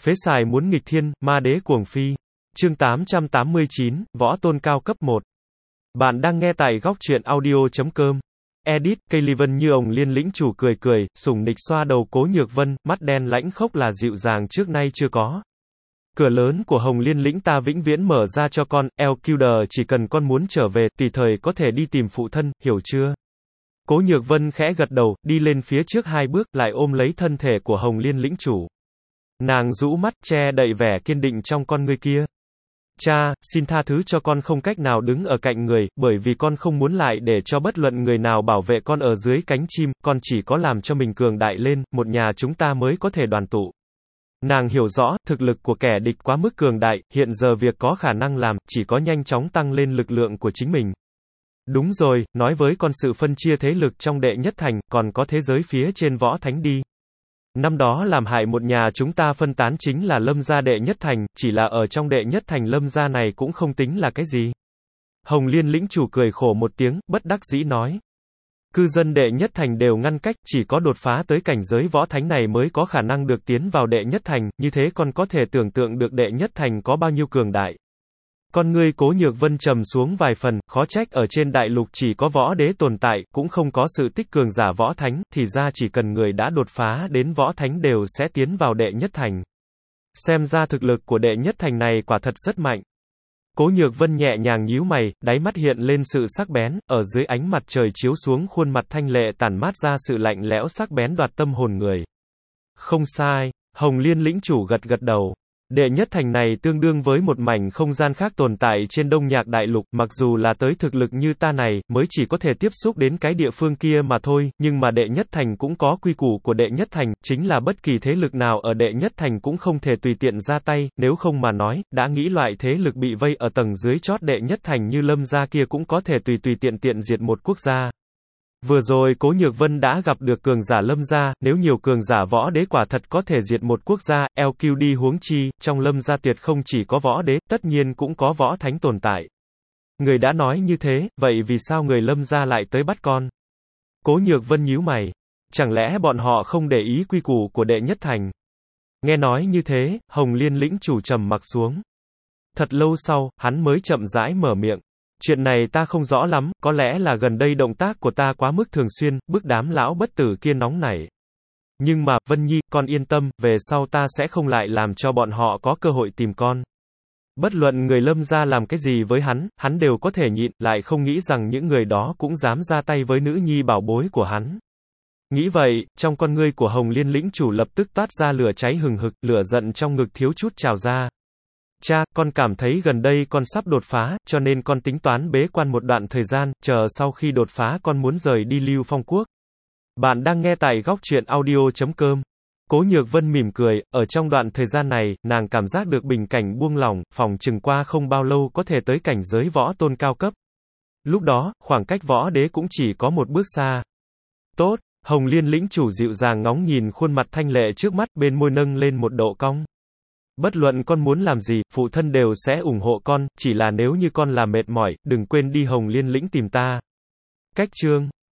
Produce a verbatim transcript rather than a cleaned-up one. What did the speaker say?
Phế xài muốn nghịch thiên, ma đế cuồng phi. Chương tám trăm tám mươi chín, Võ Tôn cao cấp một. Bạn đang nghe tại góc truyện audio chấm com. Edit, cây ly vân như ồng liên lĩnh chủ cười cười, sủng nịch xoa đầu Cố Nhược Vân, mắt đen lãnh khốc là dịu dàng trước nay chưa có. Cửa lớn của Hồng Liên lĩnh ta vĩnh viễn mở ra cho con, Elquidor chỉ cần con muốn trở về, tùy thời có thể đi tìm phụ thân, hiểu chưa? Cố Nhược Vân khẽ gật đầu, đi lên phía trước hai bước, lại ôm lấy thân thể của Hồng Liên lĩnh chủ. Nàng rũ mắt, che đậy vẻ kiên định trong con ngươi kia. Cha, xin tha thứ cho con không cách nào đứng ở cạnh người, bởi vì con không muốn lại để cho bất luận người nào bảo vệ con ở dưới cánh chim, con chỉ có làm cho mình cường đại lên, một nhà chúng ta mới có thể đoàn tụ. Nàng hiểu rõ, thực lực của kẻ địch quá mức cường đại, hiện giờ việc có khả năng làm, chỉ có nhanh chóng tăng lên lực lượng của chính mình. Đúng rồi, nói với con sự phân chia thế lực trong đệ nhất thành, còn có thế giới phía trên võ thánh đi. Năm đó làm hại một nhà chúng ta phân tán chính là Lâm gia đệ nhất thành, chỉ là ở trong đệ nhất thành Lâm gia này cũng không tính là cái gì. Hồng Liên lĩnh chủ cười khổ một tiếng, bất đắc dĩ nói. Cư dân đệ nhất thành đều ngăn cách, chỉ có đột phá tới cảnh giới võ thánh này mới có khả năng được tiến vào đệ nhất thành, như thế con có thể tưởng tượng được đệ nhất thành có bao nhiêu cường đại. Con ngươi Cố Nhược Vân trầm xuống vài phần, khó trách ở trên đại lục chỉ có võ đế tồn tại, cũng không có sự tích cường giả võ thánh, thì ra chỉ cần người đã đột phá đến võ thánh đều sẽ tiến vào đệ nhất thành. Xem ra thực lực của đệ nhất thành này quả thật rất mạnh. Cố Nhược Vân nhẹ nhàng nhíu mày, đáy mắt hiện lên sự sắc bén, ở dưới ánh mặt trời chiếu xuống khuôn mặt thanh lệ tản mát ra sự lạnh lẽo sắc bén đoạt tâm hồn người. Không sai, Hồng Liên lĩnh chủ gật gật đầu. Đệ nhất thành này tương đương với một mảnh không gian khác tồn tại trên Đông Nhạc Đại Lục, mặc dù là tới thực lực như ta này, mới chỉ có thể tiếp xúc đến cái địa phương kia mà thôi, nhưng mà đệ nhất thành cũng có quy củ của đệ nhất thành, chính là bất kỳ thế lực nào ở đệ nhất thành cũng không thể tùy tiện ra tay, nếu không mà nói, đã nghĩ loại thế lực bị vây ở tầng dưới chót đệ nhất thành như Lâm gia kia cũng có thể tùy tùy tiện tiện diệt một quốc gia. Vừa rồi Cố Nhược Vân đã gặp được cường giả Lâm gia, nếu nhiều cường giả võ đế quả thật có thể diệt một quốc gia, lờ quy đê huống chi, trong Lâm gia tuyệt không chỉ có võ đế, tất nhiên cũng có võ thánh tồn tại. Người đã nói như thế, vậy vì sao người Lâm gia lại tới bắt con? Cố Nhược Vân nhíu mày. Chẳng lẽ bọn họ không để ý quy củ của đệ nhất thành? Nghe nói như thế, Hồng Liên lĩnh chủ trầm mặc xuống. Thật lâu sau, hắn mới chậm rãi mở miệng. Chuyện này ta không rõ lắm, có lẽ là gần đây động tác của ta quá mức thường xuyên, bức đám lão bất tử kia nóng nảy. Nhưng mà, Vân Nhi, con yên tâm, về sau ta sẽ không lại làm cho bọn họ có cơ hội tìm con. Bất luận người Lâm gia làm cái gì với hắn, hắn đều có thể nhịn, lại không nghĩ rằng những người đó cũng dám ra tay với nữ nhi bảo bối của hắn. Nghĩ vậy, trong con ngươi của Hồng Liên lĩnh chủ lập tức toát ra lửa cháy hừng hực, lửa giận trong ngực thiếu chút trào ra. Cha, con cảm thấy gần đây con sắp đột phá, cho nên con tính toán bế quan một đoạn thời gian, chờ sau khi đột phá con muốn rời đi Lưu Phong Quốc. Bạn đang nghe tại góc truyện audio chấm com. Cố Nhược Vân mỉm cười, ở trong đoạn thời gian này, nàng cảm giác được bình cảnh buông lỏng, phòng chừng qua không bao lâu có thể tới cảnh giới võ tôn cao cấp. Lúc đó, khoảng cách võ đế cũng chỉ có một bước xa. Tốt, Hồng Liên lĩnh chủ dịu dàng ngóng nhìn khuôn mặt thanh lệ trước mắt, bên môi nâng lên một độ cong. Bất luận con muốn làm gì, phụ thân đều sẽ ủng hộ con, chỉ là nếu như con là mệt mỏi, đừng quên đi Hồng Liên lĩnh tìm ta. Cách chương